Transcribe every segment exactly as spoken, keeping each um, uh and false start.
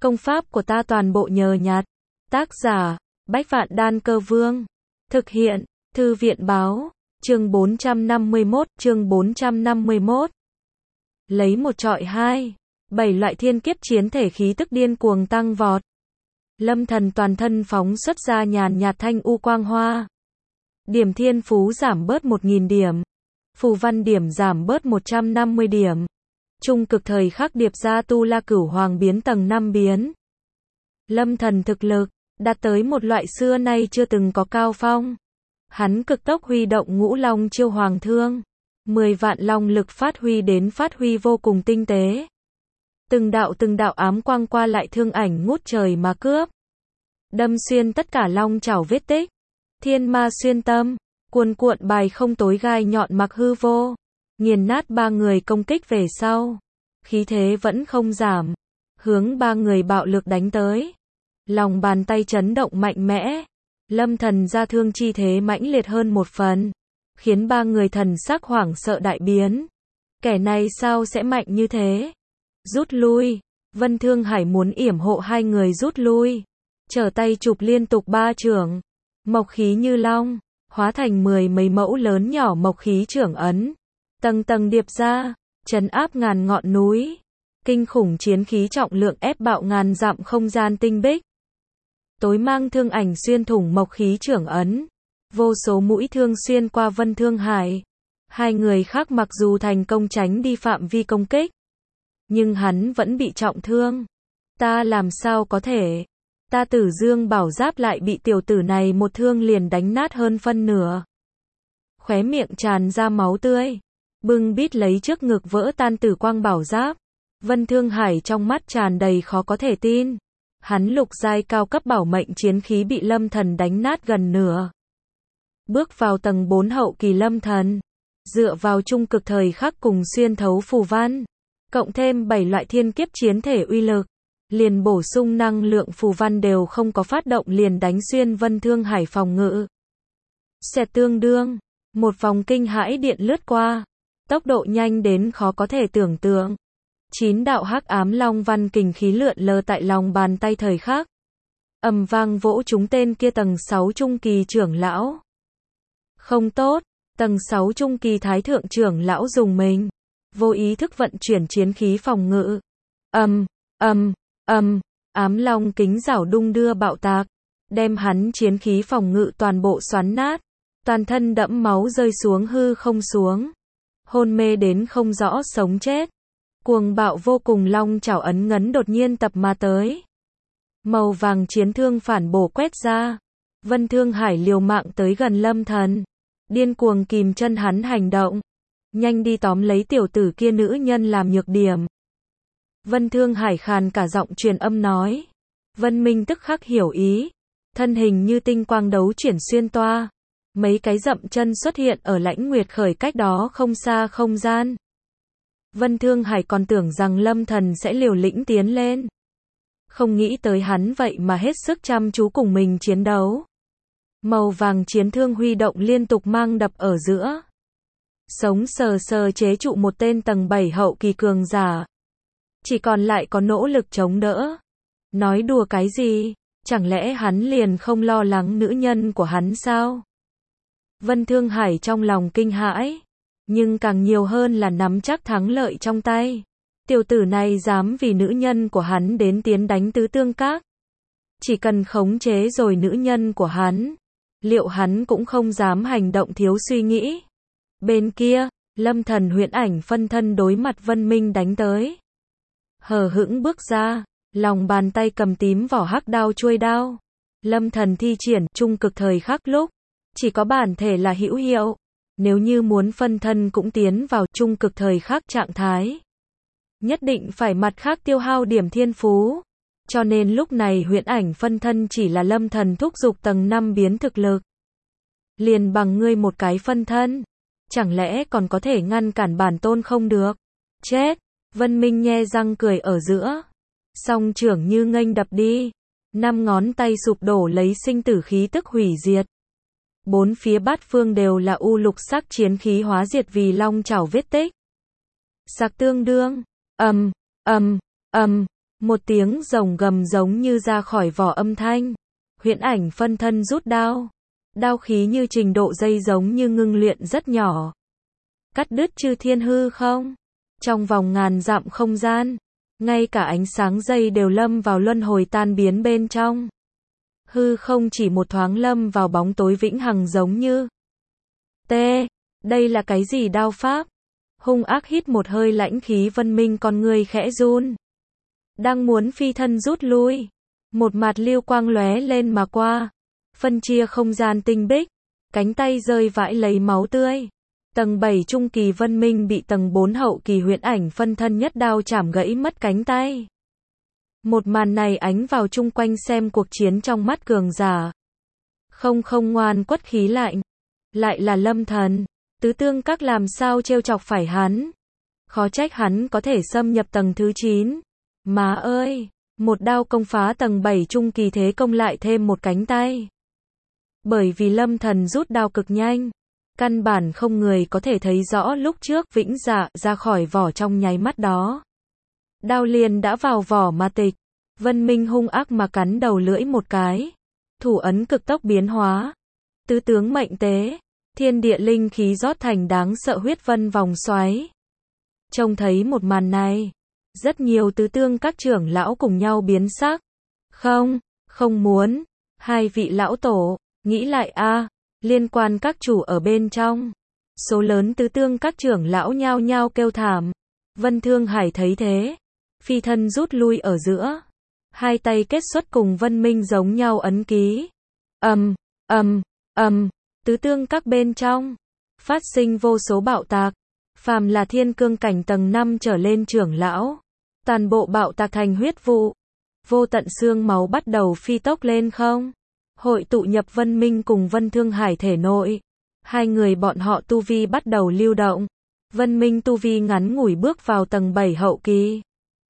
Công pháp của ta toàn bộ nhờ nhặt. Tác giả, Bách Vạn Đan Cơ Vương. Thực hiện, Thư viện Báo. Chương bốn trăm năm mươi mốt, chương bốn trăm năm mươi mốt. Lấy một trọi hai. Bảy loại thiên kiếp chiến thể khí tức điên cuồng tăng vọt. Lâm Thần toàn thân phóng xuất ra nhàn nhạt thanh u quang hoa. Điểm thiên phú giảm bớt một nghìn điểm. Phù văn điểm giảm bớt một trăm năm mươi điểm. Trung cực thời khắc điệp ra tu la cửu hoàng biến tầng năm biến. Lâm Thần thực lực đạt tới một loại xưa nay chưa từng có cao phong. Hắn cực tốc huy động ngũ long chiêu hoàng thương. Mười vạn long lực phát huy đến phát huy vô cùng tinh tế. Từng đạo từng đạo ám quang qua lại thương ảnh ngút trời mà cướp. Đâm xuyên tất cả long chảo vết tích. Thiên ma xuyên tâm, cuồn cuộn bài không tối gai nhọn mặc hư vô. Nghiền nát ba người công kích về sau. Khí thế vẫn không giảm. Hướng ba người bạo lực đánh tới. Lòng bàn tay chấn động mạnh mẽ. Lâm Thần ra thương chi thế mãnh liệt hơn một phần. Khiến ba người thần sắc hoảng sợ đại biến. Kẻ này sao sẽ mạnh như thế? Rút lui. Vân Thương Hải muốn yểm hộ hai người rút lui. Trở tay chụp liên tục ba chưởng. Mộc khí như long. Hóa thành mười mấy mẫu lớn nhỏ mộc khí chưởng ấn. Tầng tầng điệp ra. Trấn áp ngàn ngọn núi. Kinh khủng chiến khí trọng lượng ép bạo ngàn dặm không gian tinh bích. Tối mang thương ảnh xuyên thủng mộc khí chưởng ấn. Vô số mũi thương xuyên qua Vân Thương Hải. Hai người khác mặc dù thành công tránh đi phạm vi công kích. Nhưng hắn vẫn bị trọng thương. Ta làm sao có thể? Ta Tử Dương bảo giáp lại bị tiểu tử này một thương liền đánh nát hơn phân nửa. Khóe miệng tràn ra máu tươi. Bưng bít lấy trước ngực vỡ tan tử quang bảo giáp. Vân Thương Hải trong mắt tràn đầy khó có thể tin. Hắn lục giai cao cấp bảo mệnh chiến khí bị Lâm Thần đánh nát gần nửa. Bước vào tầng bốn hậu kỳ Lâm Thần. Dựa vào trung cực thời khắc cùng xuyên thấu phù văn. Cộng thêm bảy loại thiên kiếp chiến thể uy lực. Liền bổ sung năng lượng phù văn đều không có phát động liền đánh xuyên Vân Thương Hải phòng ngự. Xẹt tương đương. Một vòng kinh hãi điện lướt qua. Tốc độ nhanh đến khó có thể tưởng tượng. Chín đạo hắc ám long văn kình khí lượn lờ tại lòng bàn tay thời khắc. Ầm vang vỗ trúng tên kia tầng sáu trung kỳ trưởng lão. Không tốt, tầng sáu trung kỳ thái thượng trưởng lão dùng mình. Vô ý thức vận chuyển chiến khí phòng ngự. Ầm, ầm, ầm, ám long kính rảo đung đưa bạo tạc. Đem hắn chiến khí phòng ngự toàn bộ xoắn nát. Toàn thân đẫm máu rơi xuống hư không xuống. Hôn mê đến không rõ sống chết. Cuồng bạo vô cùng long chảo ấn ngấn đột nhiên tập mà tới. Màu vàng chiến thương phản bổ quét ra. Vân Thương Hải liều mạng tới gần Lâm Thần. Điên cuồng kìm chân hắn hành động. Nhanh đi tóm lấy tiểu tử kia nữ nhân làm nhược điểm. Vân Thương Hải khàn cả giọng truyền âm nói. Vân Minh tức khắc hiểu ý. Thân hình như tinh quang đấu chuyển xuyên toa. Mấy cái dậm chân xuất hiện ở lãnh nguyệt khởi cách đó không xa không gian. Vân Thương Hải còn tưởng rằng Lâm Thần sẽ liều lĩnh tiến lên. Không nghĩ tới hắn vậy mà hết sức chăm chú cùng mình chiến đấu. Màu vàng chiến thương huy động liên tục mang đập ở giữa. Sống sờ sờ chế trụ một tên tầng bảy hậu kỳ cường giả. Chỉ còn lại có nỗ lực chống đỡ. Nói đùa cái gì? Chẳng lẽ hắn liền không lo lắng nữ nhân của hắn sao? Vân Thương Hải trong lòng kinh hãi. Nhưng càng nhiều hơn là nắm chắc thắng lợi trong tay. Tiểu tử này dám vì nữ nhân của hắn đến tiến đánh tứ tương các. Chỉ cần khống chế rồi nữ nhân của hắn. Liệu hắn cũng không dám hành động thiếu suy nghĩ. Bên kia, Lâm Thần huyễn ảnh phân thân đối mặt Vân Minh đánh tới. Hờ hững bước ra. Lòng bàn tay cầm tím vỏ hắc đao chuôi đao. Lâm Thần thi triển trung cực thời khắc lúc. Chỉ có bản thể là hữu hiệu. Nếu như muốn phân thân cũng tiến vào trung cực thời khắc trạng thái. Nhất định phải mặt khác tiêu hao điểm thiên phú. Cho nên lúc này huyễn ảnh phân thân chỉ là Lâm Thần thúc giục tầng năm biến thực lực. Liền bằng ngươi một cái phân thân. Chẳng lẽ còn có thể ngăn cản bản tôn không được? Chết! Vân Minh nhe răng cười ở giữa. Song trưởng như nghênh đập đi. Năm ngón tay sụp đổ lấy sinh tử khí tức hủy diệt. Bốn phía bát phương đều là u lục sắc chiến khí hóa diệt vì long chảo vết tích. Sặc tương đương, ầm, ầm, ầm, Một tiếng rồng gầm giống như ra khỏi vỏ âm thanh. Huyễn ảnh phân thân rút đao. Đao khí như trình độ dây giống như ngưng luyện rất nhỏ. Cắt đứt chư thiên hư không. Trong vòng ngàn dặm không gian. Ngay cả ánh sáng dây đều lâm vào luân hồi tan biến bên trong. Hư không chỉ một thoáng lâm vào bóng tối vĩnh hằng giống như. T. Đây là cái gì đao pháp? Hung ác hít một hơi lãnh khí Vân Minh con người khẽ run. Đang muốn phi thân rút lui. Một mạt lưu quang lóe lên mà qua. Phân chia không gian tinh bích. Cánh tay rơi vãi lấy máu tươi. Tầng bảy trung kỳ Vân Minh bị tầng bốn hậu kỳ huyễn ảnh phân thân nhất đao chảm gãy mất cánh tay. Một màn này ánh vào chung quanh xem cuộc chiến trong mắt cường giả. Không không ngoan quất khí lạnh. Lại là Lâm Thần. Tứ tương các làm sao trêu chọc phải hắn. Khó trách hắn có thể xâm nhập tầng thứ chín. Má ơi, một đao công phá tầng bảy trung kỳ thế công lại thêm một cánh tay. Bởi vì Lâm Thần rút đao cực nhanh. Căn bản không người có thể thấy rõ lúc trước vĩnh dạ ra khỏi vỏ trong nháy mắt đó. Đao liền đã vào vỏ mà tịch. Vân Minh hung ác mà cắn đầu lưỡi một cái. Thủ ấn cực tốc biến hóa. Tứ tướng mệnh tế. Thiên địa linh khí rót thành đáng sợ huyết vân vòng xoáy. Trông thấy một màn này. Rất nhiều tứ tương các trưởng lão cùng nhau biến sắc. Không, không muốn. Hai vị lão tổ, nghĩ lại a, liên quan các chủ ở bên trong. Số lớn tứ tương các trưởng lão nhao nhao kêu thảm. Vân Thương Hải thấy thế. Phi thân rút lui ở giữa. Hai tay kết xuất cùng Vân Minh giống nhau ấn ký. Ầm, ầm, ầm, tứ tương các bên trong. Phát sinh vô số bạo tạc. Phàm là thiên cương cảnh tầng năm trở lên trưởng lão. Toàn bộ bạo tạc thành huyết vụ. Vô tận xương máu bắt đầu phi tốc lên không. Hội tụ nhập Vân Minh cùng Vân Thương Hải thể nội. Hai người bọn họ tu vi bắt đầu lưu động. Vân Minh tu vi ngắn ngủi bước vào tầng bảy hậu kỳ.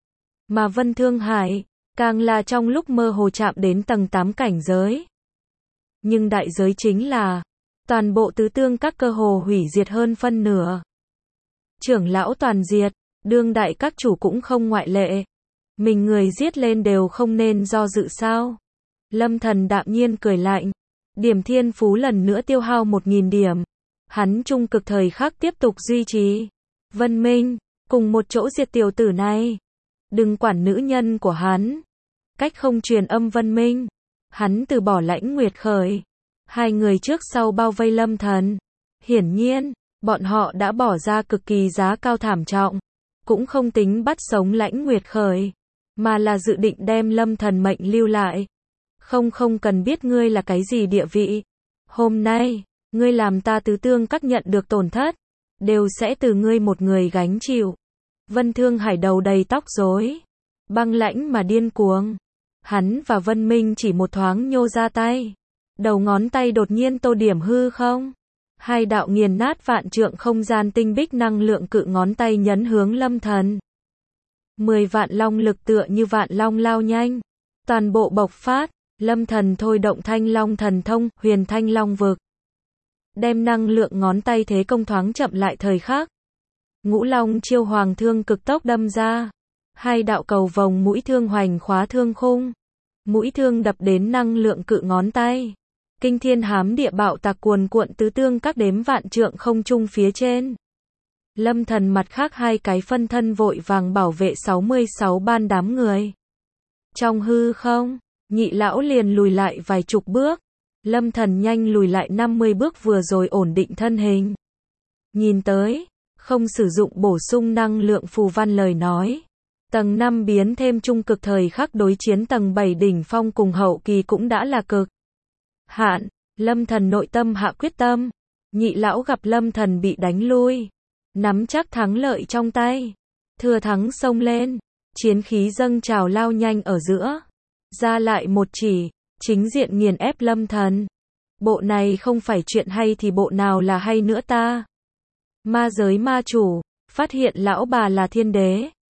Mà Vân Thương Hải, càng là trong lúc mơ hồ chạm đến tầng tám cảnh giới. Nhưng đại giới chính là, toàn bộ tứ tương các cơ hồ hủy diệt hơn phân nửa. Trưởng lão toàn diệt, đương đại các chủ cũng không ngoại lệ. Mình người giết lên đều không nên do dự sao. Lâm Thần đạm nhiên cười lạnh. Điểm thiên phú lần nữa tiêu hao một nghìn điểm. Hắn trung cực thời khắc tiếp tục duy trì. Vân Minh, cùng một chỗ diệt tiểu tử này. Đừng quản nữ nhân của hắn. Cách không truyền âm Vân Minh. Hắn từ bỏ Lãnh Nguyệt khởi. Hai người trước sau bao vây Lâm Thần. Hiển nhiên, bọn họ đã bỏ ra cực kỳ giá cao thảm trọng. Cũng không tính bắt sống Lãnh Nguyệt khởi. Mà là dự định đem Lâm Thần mệnh lưu lại. Không không cần biết ngươi là cái gì địa vị. Hôm nay, ngươi làm ta tứ tương các nhận được tổn thất. Đều sẽ từ ngươi một người gánh chịu. Vân Thương Hải đầu đầy tóc rối. Băng lãnh mà điên cuồng. Hắn và Vân Minh chỉ một thoáng nhô ra tay. Đầu ngón tay đột nhiên tô điểm hư không. Hai đạo nghiền nát vạn trượng không gian tinh bích năng lượng cự ngón tay nhấn hướng Lâm Thần. Mười vạn long lực tựa như vạn long lao nhanh. Toàn bộ bộc phát. Lâm Thần thôi động thanh long thần thông, huyền thanh long vực. Đem năng lượng ngón tay thế công thoáng chậm lại thời khắc. Ngũ long chiêu hoàng thương cực tốc đâm ra. Hai đạo cầu vòng mũi thương hoành khóa thương khung. Mũi thương đập đến năng lượng cự ngón tay. Kinh thiên hám địa bạo tạc cuồn cuộn tứ tương các đếm vạn trượng không trung phía trên. Lâm Thần mặt khác hai cái phân thân vội vàng bảo vệ sáu mươi sáu ban đám người. Trong hư không, nhị lão liền lùi lại vài chục bước. Lâm Thần nhanh lùi lại năm mươi bước vừa rồi ổn định thân hình. Nhìn tới, không sử dụng bổ sung năng lượng phù văn lời nói. Tầng năm biến thêm trung cực thời khắc đối chiến tầng bảy đỉnh phong cùng hậu kỳ cũng đã là cực hạn. Lâm Thần nội tâm hạ quyết tâm. Nhị lão gặp Lâm Thần bị đánh lui. Nắm chắc thắng lợi trong tay. Thừa thắng xông lên. Chiến khí dâng trào lao nhanh ở giữa. Ra lại một chỉ. Chính diện nghiền ép Lâm Thần. Bộ này không phải chuyện hay thì bộ nào là hay nữa ta. Ma giới ma chủ. Phát hiện lão bà là thiên đế.